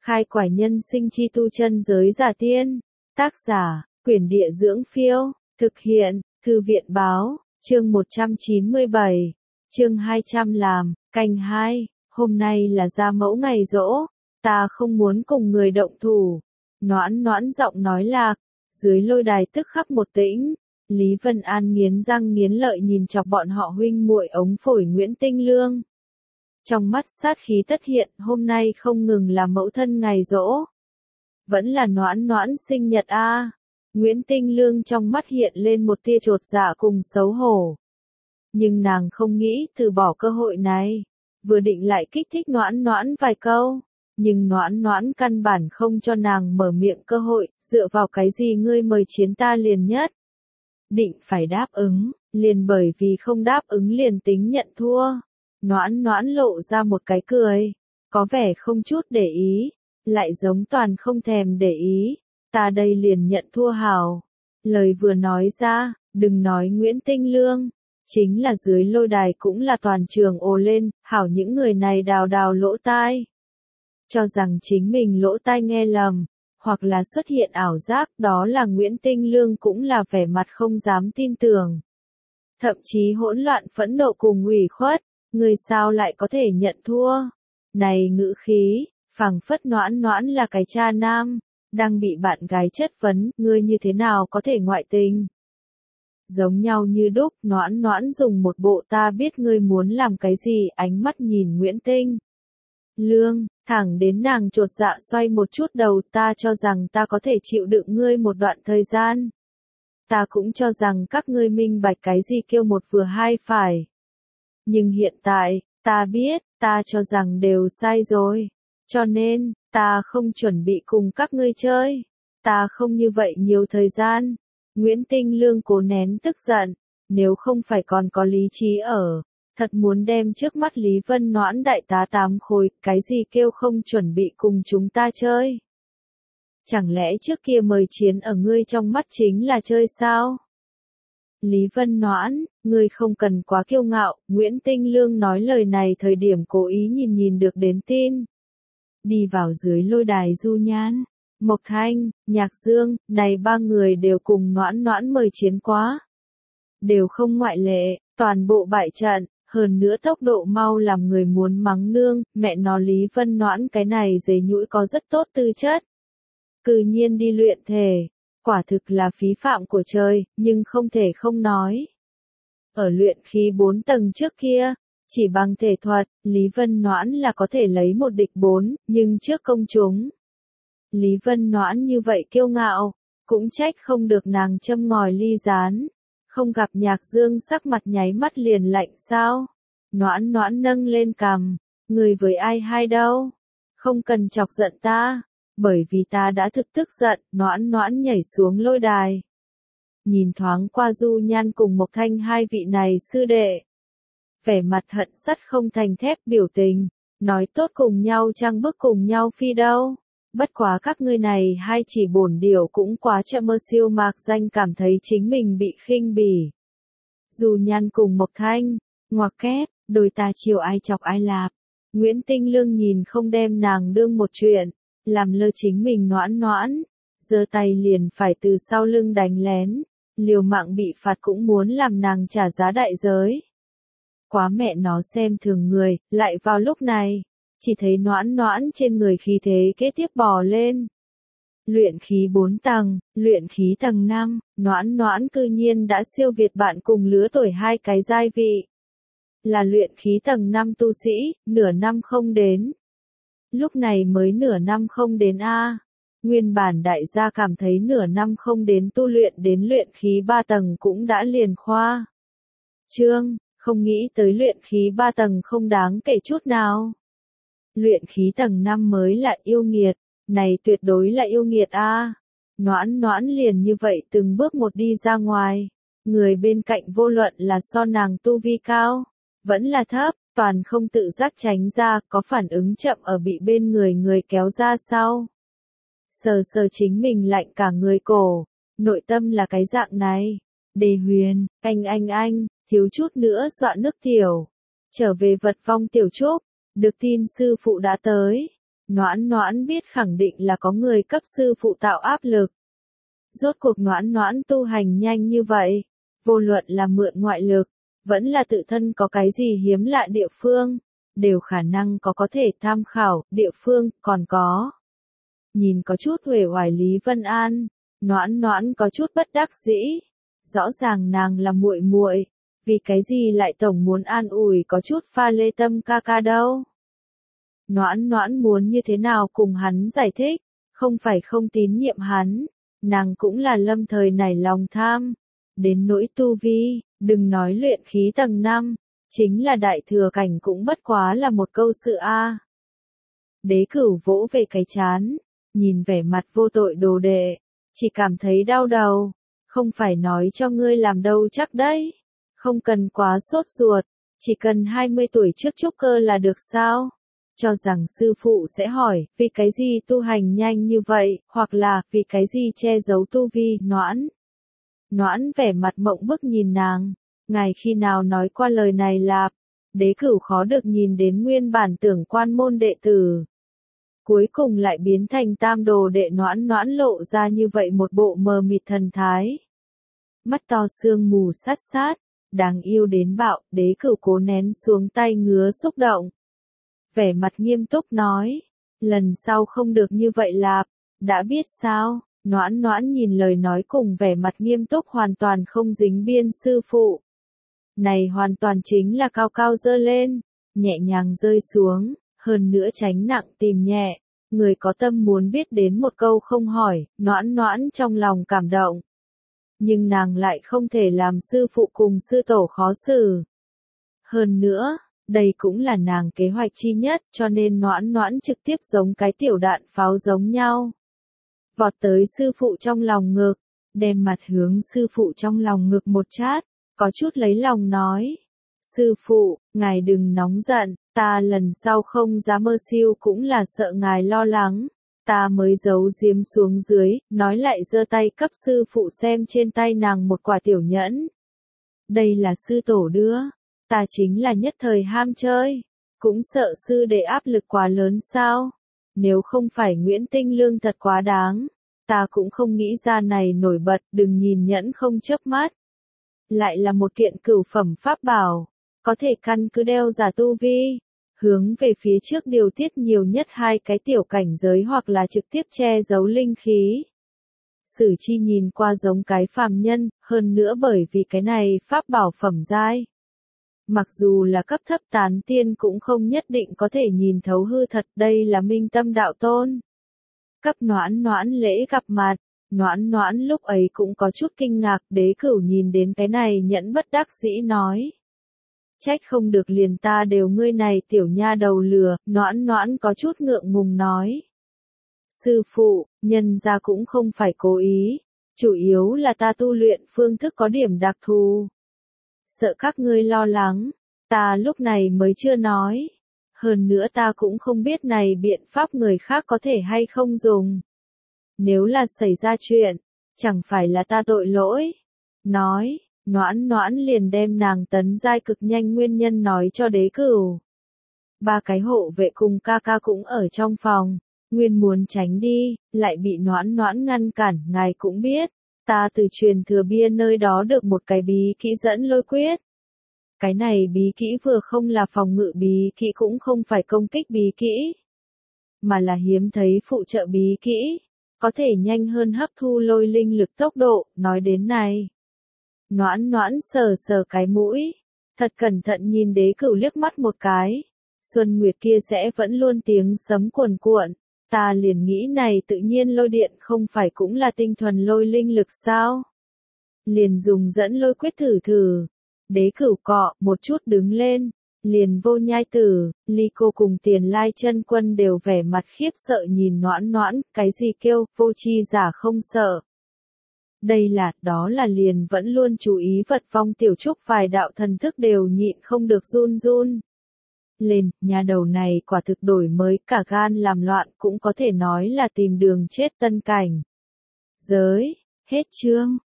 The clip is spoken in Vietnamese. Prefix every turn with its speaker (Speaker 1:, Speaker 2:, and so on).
Speaker 1: Khai quải nhân sinh chi tu chân giới giả tiên. Tác giả, Quyển Địa Dưỡng Phiêu. Thực hiện, Thư viện Báo. Chương 197. Chương 200 làm, canh 2. Hôm nay là ra mẫu ngày giỗ. Ta không muốn cùng người động thủ. Noãn noãn giọng nói lạc. Dưới lôi đài tức khắc một tĩnh. Lý Vân An nghiến răng nghiến lợi nhìn chọc bọn họ huynh muội ống phổi Nguyễn Tinh Lương. Trong mắt sát khí tất hiện, hôm nay không ngừng là mẫu thân ngày giỗ. Vẫn là noãn noãn sinh nhật a. Nguyễn Tinh Lương trong mắt hiện lên một tia chột dạ cùng xấu hổ. Nhưng nàng không nghĩ từ bỏ cơ hội này. Vừa định lại kích thích noãn noãn vài câu. Nhưng noãn noãn căn bản không cho nàng mở miệng cơ hội, dựa vào cái gì ngươi mời chiến ta liền nhất. Định phải đáp ứng, liền bởi vì không đáp ứng liền tính nhận thua. Noãn noãn lộ ra một cái cười, có vẻ không chút để ý, lại giống toàn không thèm để ý, ta đây liền nhận thua hào. Lời vừa nói ra, đừng nói Nguyễn Tinh Lương, chính là dưới lôi đài cũng là toàn trường ồ lên, hảo những người này đào đào lỗ tai. Cho rằng chính mình lỗ tai nghe lầm, hoặc là xuất hiện ảo giác, đó là Nguyễn Tinh Lương cũng là vẻ mặt không dám tin tưởng. Thậm chí hỗn loạn phẫn nộ cùng ủy khuất. Người sao lại có thể nhận thua? Này ngữ khí, phảng phất noãn noãn là cái cha nam, đang bị bạn gái chất vấn, ngươi như thế nào có thể ngoại tình? Giống nhau như đúc, noãn noãn dùng một bộ ta biết ngươi muốn làm cái gì, ánh mắt nhìn Nguyễn Tinh Lương, thẳng đến nàng chột dạ xoay một chút đầu, ta cho rằng ta có thể chịu đựng ngươi một đoạn thời gian. Ta cũng cho rằng các ngươi minh bạch cái gì kêu một vừa hai phải. Nhưng hiện tại, ta biết, ta cho rằng đều sai rồi. Cho nên, ta không chuẩn bị cùng các ngươi chơi. Ta không như vậy nhiều thời gian. Nguyễn Tinh Lương cố nén tức giận. Nếu không phải còn có lý trí ở. Thật muốn đem trước mắt Lý Vân Noãn đại tá 8 khối. Cái gì kêu không chuẩn bị cùng chúng ta chơi. Chẳng lẽ trước kia mời chiến ở ngươi trong mắt chính là chơi sao? Lý Vân Noãn, ngươi không cần quá kiêu ngạo, Nguyễn Tinh Lương nói lời này thời điểm cố ý nhìn được đến tin. Đi vào dưới lôi đài Du Nhan, Mộc Thanh, Nhạc Dương, này ba người đều cùng noãn noãn mời chiến quá. Đều không ngoại lệ, toàn bộ bại trận, hơn nữa tốc độ mau làm người muốn mắng nương, mẹ nó Lý Vân Noãn cái này giấy nhũi có rất tốt tư chất. Cư nhiên đi luyện thể. Quả thực là phí phạm của trời, nhưng không thể không nói. Ở luyện khí 4 tầng trước kia, chỉ bằng thể thuật, Lý Vân Noãn là có thể lấy một địch 4, nhưng trước công chúng. Lý Vân Noãn như vậy kiêu ngạo, cũng trách không được nàng châm ngòi ly gián. Không gặp Nhạc Dương sắc mặt nháy mắt liền lạnh sao. Noãn noãn nâng lên cằm, người với ai hay đâu. Không cần chọc giận ta. Bởi vì ta đã thực tức giận, noãn noãn nhảy xuống lôi đài. Nhìn thoáng qua Du Nhan cùng Mộc Thanh hai vị này sư đệ. Vẻ mặt hận sắt không thành thép biểu tình, nói tốt cùng nhau trăng bước cùng nhau phi đâu. Bất quá các ngươi này hai chỉ bổn điều cũng quá chậm mơ siêu mạc danh cảm thấy chính mình bị khinh bỉ. Du Nhan cùng Mộc Thanh, ngoặc kép, đôi ta chiều ai chọc ai lạp. Nguyễn Tinh Lương nhìn không đem nàng đương một chuyện. Làm lơ chính mình noãn noãn, giơ tay liền phải từ sau lưng đánh lén, liều mạng bị phạt cũng muốn làm nàng trả giá đại giới. Quá mẹ nó xem thường người, lại vào lúc này, chỉ thấy noãn noãn trên người khí thế kế tiếp bò lên. Luyện khí 4 tầng, luyện khí tầng 5, noãn noãn cư nhiên đã siêu việt bạn cùng lứa tuổi hai cái giai vị. Là luyện khí tầng 5 tu sĩ, nửa năm không đến. Lúc này mới nửa năm không đến a. Nguyên bản đại gia cảm thấy nửa năm không đến tu luyện đến luyện khí 3 tầng cũng đã liền khoa. Trương, không nghĩ tới luyện khí 3 tầng không đáng kể chút nào. Luyện khí tầng 5 mới là yêu nghiệt, này tuyệt đối là yêu nghiệt a. Noãn noãn liền như vậy từng bước một đi ra ngoài. Người bên cạnh vô luận là so nàng tu vi cao, vẫn là thấp. Toàn không tự giác tránh ra, có phản ứng chậm ở bị bên người kéo ra sau. Sờ chính mình lạnh cả người cổ, nội tâm là cái dạng này. Đề Huyền, anh, thiếu chút nữa dọa nước tiểu. Trở về vật vong tiểu trúc, được tin sư phụ đã tới. Noãn noãn biết khẳng định là có người cấp sư phụ tạo áp lực. Rốt cuộc noãn noãn tu hành nhanh như vậy, vô luận là mượn ngoại lực, vẫn là tự thân có cái gì hiếm lạ địa phương, đều khả năng có thể tham khảo, địa phương, còn có. Nhìn có chút uể oải Lý Vân An, noãn noãn có chút bất đắc dĩ. Rõ ràng nàng là muội muội, vì cái gì lại tổng muốn an ủi có chút pha lê Tâm ca ca đâu. Noãn noãn muốn như thế nào cùng hắn giải thích, không phải không tín nhiệm hắn, nàng cũng là lâm thời nảy lòng tham. Đến nỗi tu vi, đừng nói luyện khí tầng 5, chính là đại thừa cảnh cũng bất quá là một câu sự a. Đế Cửu vỗ về cái chán, nhìn vẻ mặt vô tội đồ đệ, chỉ cảm thấy đau đầu, không phải nói cho ngươi làm đâu chắc đấy, không cần quá sốt ruột, chỉ cần 20 tuổi trước trúc cơ là được sao? Cho rằng sư phụ sẽ hỏi, vì cái gì tu hành nhanh như vậy, hoặc là, vì cái gì che giấu tu vi, noãn. Noãn vẻ mặt mộng bức nhìn nàng, ngài khi nào nói qua lời này lạp, Đế Cửu khó được nhìn đến nguyên bản tưởng quan môn đệ tử. Cuối cùng lại biến thành tam đồ đệ noãn noãn lộ ra như vậy một bộ mờ mịt thần thái. Mắt to sương mù sát sát, đáng yêu đến bạo, Đế Cửu cố nén xuống tay ngứa xúc động. Vẻ mặt nghiêm túc nói, lần sau không được như vậy lạp, đã biết sao, noãn noãn nhìn lời nói cùng vẻ mặt nghiêm túc hoàn toàn không dính biên sư phụ. Này hoàn toàn chính là cao cao dơ lên, nhẹ nhàng rơi xuống, hơn nữa tránh nặng tìm nhẹ, người có tâm muốn biết đến một câu không hỏi, noãn noãn trong lòng cảm động. Nhưng nàng lại không thể làm sư phụ cùng sư tổ khó xử. Hơn nữa, đây cũng là nàng kế hoạch chi nhất cho nên noãn noãn trực tiếp giống cái tiểu đạn pháo giống nhau. Vọt tới sư phụ trong lòng ngực, đem mặt hướng sư phụ trong lòng ngực một chát, có chút lấy lòng nói. Sư phụ, ngài đừng nóng giận, ta lần sau không dám mơ siêu cũng là sợ ngài lo lắng. Ta mới giấu giếm xuống dưới, nói lại giơ tay cấp sư phụ xem trên tay nàng một quả tiểu nhẫn. Đây là sư tổ đưa, ta chính là nhất thời ham chơi, cũng sợ sư để áp lực quá lớn sao. Nếu không phải Nguyễn Tinh Lương thật quá đáng, ta cũng không nghĩ ra này nổi bật, đừng nhìn nhẫn không chớp mắt. Lại là một kiện cửu phẩm pháp bảo, có thể căn cứ đeo giả tu vi, hướng về phía trước điều tiết nhiều nhất 2 cái tiểu cảnh giới hoặc là trực tiếp che giấu linh khí. Sử Chi nhìn qua giống cái phàm nhân, hơn nữa bởi vì cái này pháp bảo phẩm giai. Mặc dù là cấp thấp tán tiên cũng không nhất định có thể nhìn thấu hư thật, đây là minh tâm đạo tôn. Cấp noãn noãn lễ gặp mặt, noãn noãn lúc ấy cũng có chút kinh ngạc, Đế Cửu nhìn đến cái này nhẫn bất đắc dĩ nói. Trách không được liền ta đều ngươi này tiểu nha đầu lừa, noãn noãn có chút ngượng ngùng nói. Sư phụ, nhân ra cũng không phải cố ý, chủ yếu là ta tu luyện phương thức có điểm đặc thù. Sợ các ngươi lo lắng, ta lúc này mới chưa nói. Hơn nữa ta cũng không biết này biện pháp người khác có thể hay không dùng. Nếu là xảy ra chuyện, chẳng phải là ta tội lỗi. Nói, noãn noãn liền đem nàng tấn giai cực nhanh nguyên nhân nói cho Đế Cửu. 3 cái hộ vệ cùng ca ca cũng ở trong phòng, nguyên muốn tránh đi, lại bị noãn noãn ngăn cản, ngài cũng biết. Ta từ truyền thừa bia nơi đó được một cái bí kỹ dẫn lôi quyết. Cái này bí kỹ vừa không là phòng ngự bí kỹ cũng không phải công kích bí kỹ, mà là hiếm thấy phụ trợ bí kỹ, có thể nhanh hơn hấp thu lôi linh lực tốc độ, nói đến này. Noãn noãn sờ sờ cái mũi, thật cẩn thận nhìn Đế Cửu liếc mắt một cái. Xuân Nguyệt kia sẽ vẫn luôn tiếng sấm cuồn cuộn, ta liền nghĩ này tự nhiên lôi điện không phải cũng là tinh thuần lôi linh lực sao? Liền dùng dẫn lôi quyết thử thử. Đế Cửu cọ một chút đứng lên, liền Vô Nhai Tử, Ly Cô cùng Tiền Lai Chân Quân đều vẻ mặt khiếp sợ nhìn noãn noãn, cái gì kêu, vô chi giả không sợ. Đây là, đó là liền vẫn luôn chú ý vật vong tiểu trúc vài đạo thần thức đều nhịn không được run run. Lên, nhà đầu này quả thực đổi mới cả gan làm loạn cũng có thể nói là tìm đường chết tân cảnh. Giới, hết chương.